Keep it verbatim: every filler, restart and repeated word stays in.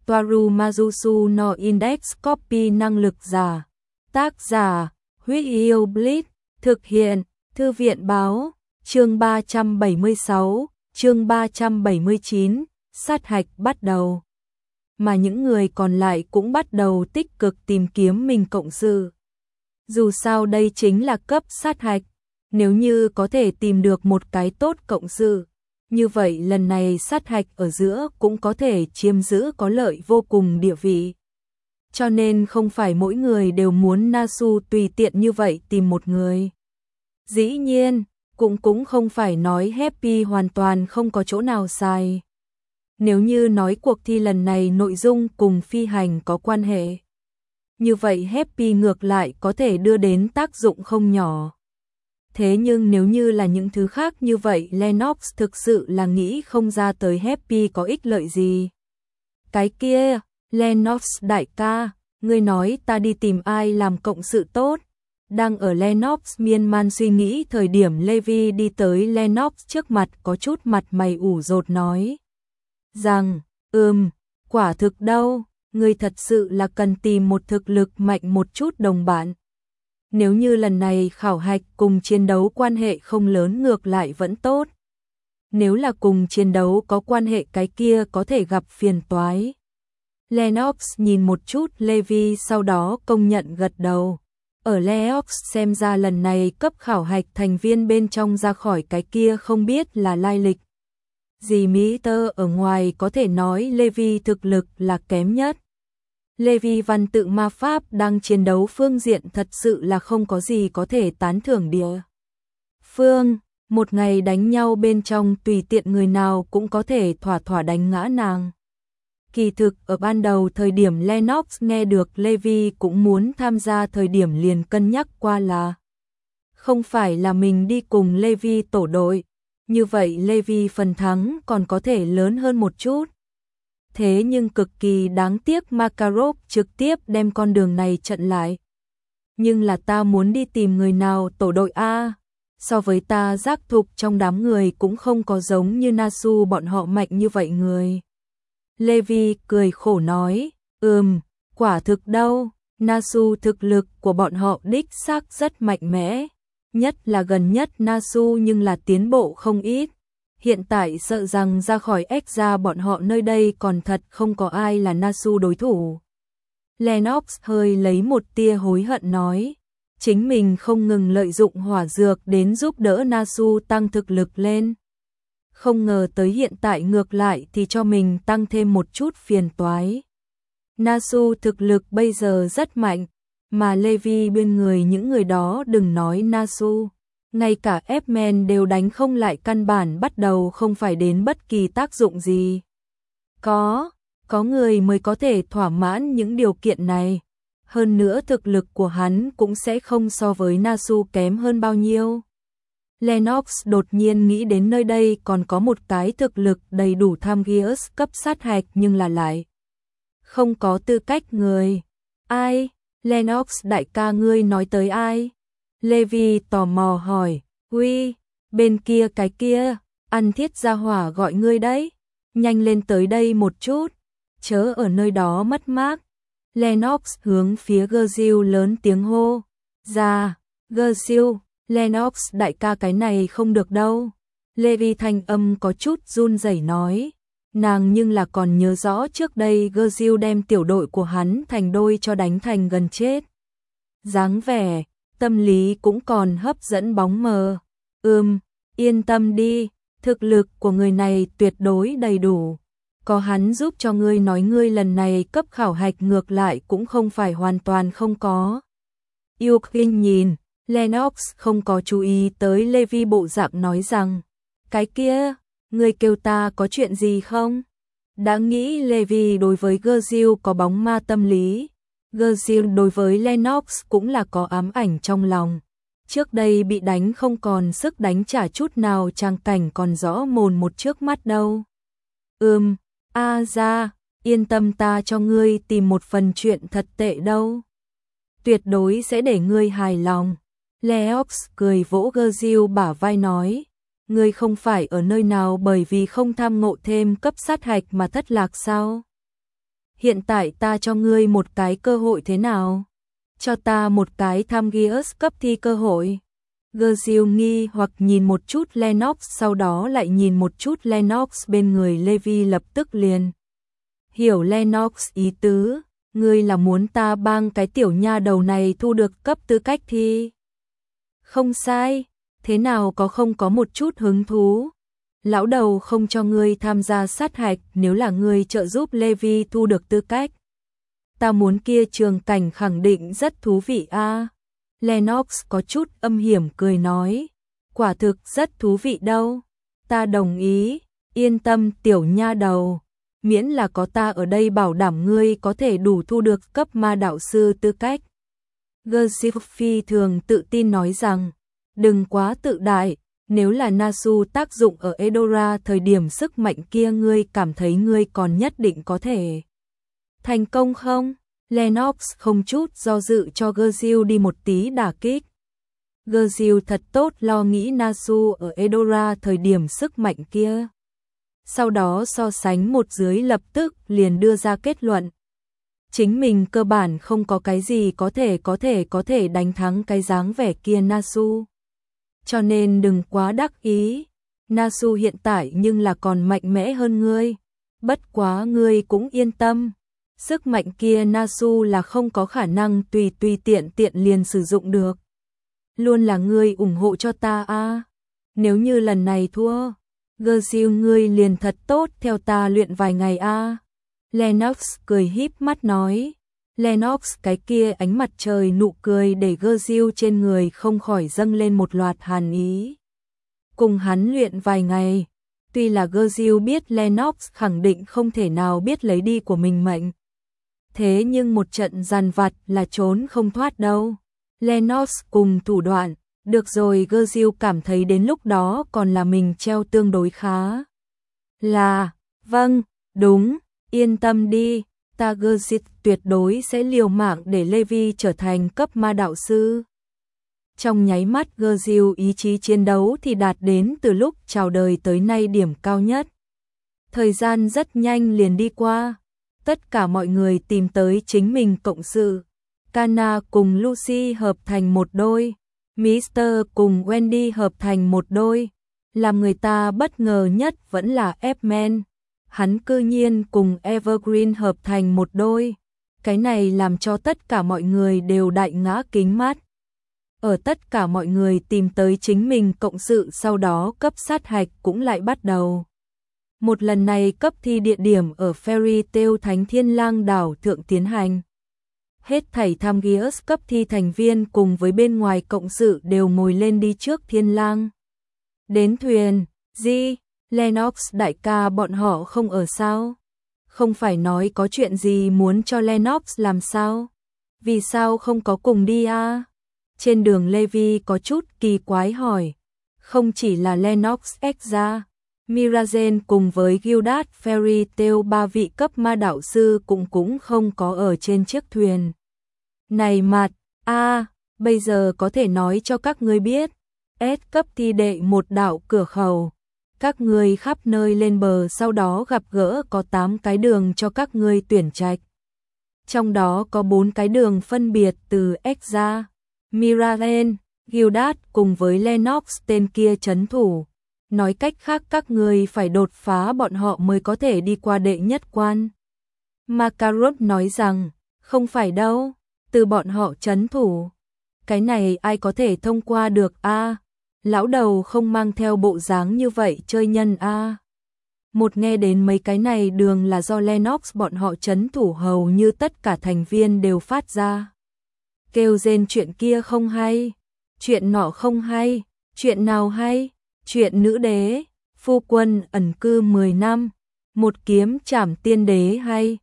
Toaru Majusu no Index Copy năng lực giả. Tác giả, Huyết Yêu Blitz, thực hiện, Thư viện báo, chương ba trăm bảy mươi sáu, chương ba trăm bảy mươi chín, sát hạch bắt đầu. Mà những người còn lại cũng bắt đầu tích cực tìm kiếm mình cộng sự. Dù sao đây chính là cấp sát hạch, nếu như có thể tìm được một cái tốt cộng sự, như vậy lần này sát hạch ở giữa cũng có thể chiếm giữ có lợi vô cùng địa vị. Cho nên không phải mỗi người đều muốn Nasu tùy tiện như vậy tìm một người. Dĩ nhiên, cũng cũng không phải nói Happy hoàn toàn không có chỗ nào sai. Nếu như nói cuộc thi lần này nội dung cùng phi hành có quan hệ, như vậy Happy ngược lại có thể đưa đến tác dụng không nhỏ. Thế nhưng nếu như là những thứ khác như vậy, Lennox thực sự là nghĩ không ra tới Happy có ích lợi gì. Cái kia, Lennox đại ca, ngươi nói ta đi tìm ai làm cộng sự tốt? Đang ở Lennox miên man suy nghĩ thời điểm Levi đi tới Lennox trước mặt, có chút mặt mày ủ rột nói rằng, ừm, quả thực đâu, ngươi thật sự là cần tìm một thực lực mạnh một chút đồng bạn. Nếu như lần này khảo hạch cùng chiến đấu quan hệ không lớn ngược lại vẫn tốt. Nếu là cùng chiến đấu có quan hệ cái kia có thể gặp phiền toái. Lennox nhìn một chút Levi sau đó công nhận gật đầu. Ở Lennox xem ra lần này cấp khảo hạch thành viên bên trong ra khỏi cái kia không biết là lai lịch gì Mỹ tơ ở ngoài, có thể nói Levi thực lực là kém nhất. Levi văn tự ma pháp đang chiến đấu phương diện thật sự là không có gì có thể tán thưởng địa phương, một ngày đánh nhau bên trong tùy tiện người nào cũng có thể thỏa thỏa đánh ngã nàng. Kỳ thực ở ban đầu thời điểm Lennox nghe được Levi cũng muốn tham gia thời điểm liền cân nhắc qua là không phải là mình đi cùng Levi tổ đội, như vậy Levi phần thắng còn có thể lớn hơn một chút. Thế nhưng cực kỳ đáng tiếc Makarov trực tiếp đem con đường này chặn lại. Nhưng là ta muốn đi tìm người nào tổ đội A, so với ta giác thục trong đám người cũng không có giống như Nasu bọn họ mạnh như vậy người. Levi cười khổ nói, ừm, quả thực đâu, Nasu thực lực của bọn họ đích xác rất mạnh mẽ, nhất là gần nhất Nasu nhưng là tiến bộ không ít. Hiện tại sợ rằng ra khỏi ếch ra bọn họ nơi đây còn thật không có ai là Nasu đối thủ. Lennox hơi lấy một tia hối hận nói, chính mình không ngừng lợi dụng hỏa dược đến giúp đỡ Nasu tăng thực lực lên. Không ngờ tới hiện tại ngược lại thì cho mình tăng thêm một chút phiền toái. Nasu thực lực bây giờ rất mạnh, mà Levi bên người những người đó đừng nói Nasu. Ngay cả F-Men đều đánh không lại, căn bản bắt đầu không phải đến bất kỳ tác dụng gì. Có, có người mới có thể thỏa mãn những điều kiện này. Hơn nữa thực lực của hắn cũng sẽ không so với Nasu kém hơn bao nhiêu. Lennox đột nhiên nghĩ đến nơi đây còn có một cái thực lực đầy đủ tham gia cấp sát hạch nhưng là lại không có tư cách người. Ai? Lennox đại ca ngươi nói tới ai? Levi tò mò hỏi, uy, bên kia cái kia, ăn thiết gia hỏa gọi ngươi đấy, nhanh lên tới đây một chút, chớ ở nơi đó mất mát. Lennox hướng phía Gerziu lớn tiếng hô, ra, Gerziu, Lennox đại ca cái này không được đâu. Levi thanh âm có chút run rẩy nói, nàng nhưng là còn nhớ rõ trước đây Gerziu đem tiểu đội của hắn thành đôi cho đánh thành gần chết. Dáng vẻ tâm lý cũng còn hấp dẫn bóng mờ. Ừm, yên tâm đi, thực lực của người này tuyệt đối đầy đủ. Có hắn giúp cho ngươi nói, ngươi lần này cấp khảo hạch ngược lại cũng không phải hoàn toàn không có. Yêu Kinh nhìn, Lennox không có chú ý tới Levi bộ dạng nói rằng, cái kia, ngươi kêu ta có chuyện gì không? Đã nghĩ Levi đối với Gerziu có bóng ma tâm lý. Gerziu đối với Lennox cũng là có ám ảnh trong lòng. Trước đây bị đánh không còn sức đánh trả chút nào, trang cảnh còn rõ mồn một trước mắt đâu. Ừm, a ra, yên tâm, ta cho ngươi tìm một phần chuyện thật tệ đâu. Tuyệt đối sẽ để ngươi hài lòng. Lennox cười vỗ Gerziu bả vai nói, ngươi không phải ở nơi nào bởi vì không tham ngộ thêm cấp sát hạch mà thất lạc sao? Hiện tại ta cho ngươi một cái cơ hội thế nào? Cho ta một cái tham Gears cấp thi cơ hội. Gazil nghi hoặc nhìn một chút Lennox, sau đó lại nhìn một chút Lennox bên người Levi, lập tức liền hiểu Lennox ý tứ, ngươi là muốn ta bang cái tiểu nha đầu này thu được cấp tư cách thi. Không sai, thế nào có không có một chút hứng thú. Lão đầu không cho ngươi tham gia sát hạch, nếu là ngươi trợ giúp Levi thu được tư cách. Ta muốn kia trường cảnh khẳng định rất thú vị a. À. Lennox có chút âm hiểm cười nói, quả thực rất thú vị đâu. Ta đồng ý, yên tâm tiểu nha đầu, miễn là có ta ở đây bảo đảm ngươi có thể đủ thu được cấp ma đạo sư tư cách. Gazil phi thường tự tin nói rằng, đừng quá tự đại, nếu là Nasu tác dụng ở Eldora thời điểm sức mạnh kia, ngươi cảm thấy ngươi còn nhất định có thể thành công không? Lennox không chút do dự cho Gazil đi một tí đả kích. Gazil thật tốt lo nghĩ Nasu ở Eldora thời điểm sức mạnh kia. Sau đó so sánh một dưới, lập tức liền đưa ra kết luận. Chính mình cơ bản không có cái gì có thể có thể có thể đánh thắng cái dáng vẻ kia Nasu. Cho nên đừng quá đắc ý. Nasu hiện tại nhưng là còn mạnh mẽ hơn ngươi. Bất quá ngươi cũng yên tâm. Sức mạnh kia Nasu là không có khả năng tùy tùy tiện tiện liền sử dụng được. Luôn là ngươi ủng hộ cho ta a. À. Nếu như lần này thua, Gazil ngươi liền thật tốt theo ta luyện vài ngày a. À. Lennox cười híp mắt nói. Lennox cái kia ánh mặt trời nụ cười để Gazil trên người không khỏi dâng lên một loạt hàn ý. Cùng hắn luyện vài ngày, tuy là Gazil biết Lennox khẳng định không thể nào biết lấy đi của mình mệnh. Thế nhưng một trận giàn vặt là trốn không thoát đâu. Lennox cùng thủ đoạn, được rồi, Gazil cảm thấy đến lúc đó còn là mình treo tương đối khá. Là, vâng, đúng, yên tâm đi, ta Gazil tuyệt đối sẽ liều mạng để Levi trở thành cấp ma đạo sư. Trong nháy mắt Gazil ý chí chiến đấu thì đạt đến từ lúc chào đời tới nay điểm cao nhất. Thời gian rất nhanh liền đi qua. Tất cả mọi người tìm tới chính mình cộng sự. Kana cùng Lucy hợp thành một đôi. mít tơ cùng Wendy hợp thành một đôi. Làm người ta bất ngờ nhất vẫn là F-Man. Hắn cư nhiên cùng Evergreen hợp thành một đôi. Cái này làm cho tất cả mọi người đều đại ngã kính mắt. Ở tất cả mọi người tìm tới chính mình cộng sự, sau đó cấp sát hạch cũng lại bắt đầu. Một lần này cấp thi địa điểm ở Fairy Tail Thánh Thiên Lang đảo thượng tiến hành. Hết thảy tham Gears cấp thi thành viên cùng với bên ngoài cộng sự đều ngồi lên đi trước Thiên Lang. Đến thuyền, gì? Lennox đại ca bọn họ không ở sao? Không phải nói có chuyện gì muốn cho Lennox làm sao? Vì sao không có cùng đi à? Trên đường Levi có chút kỳ quái hỏi. Không chỉ là Lennox Exra, Mirazen cùng với Gildas Fairy Tail ba vị cấp ma đạo sư cũng cũng không có ở trên chiếc thuyền. Này mặt, a, à, bây giờ có thể nói cho các ngươi biết, S cấp thi đệ một đạo cửa khẩu. Các ngươi khắp nơi lên bờ, sau đó gặp gỡ có tám cái đường cho các ngươi tuyển trạch. Trong đó có bốn cái đường phân biệt từ Exra, Mirazen, Gildas cùng với Lennox tên kia trấn thủ. Nói cách khác các ngươi phải đột phá bọn họ mới có thể đi qua đệ nhất quan. Makarov nói rằng, không phải đâu, từ bọn họ trấn thủ. Cái này ai có thể thông qua được a? À, lão đầu không mang theo bộ dáng như vậy chơi nhân a. À. Một nghe đến mấy cái này đường là do Lennox bọn họ trấn thủ, hầu như tất cả thành viên đều phát ra. Kêu rên chuyện kia không hay, chuyện nọ không hay, chuyện nào hay? Chuyện nữ đế, phu quân ẩn cư mười năm, một kiếm trảm tiên đế hay,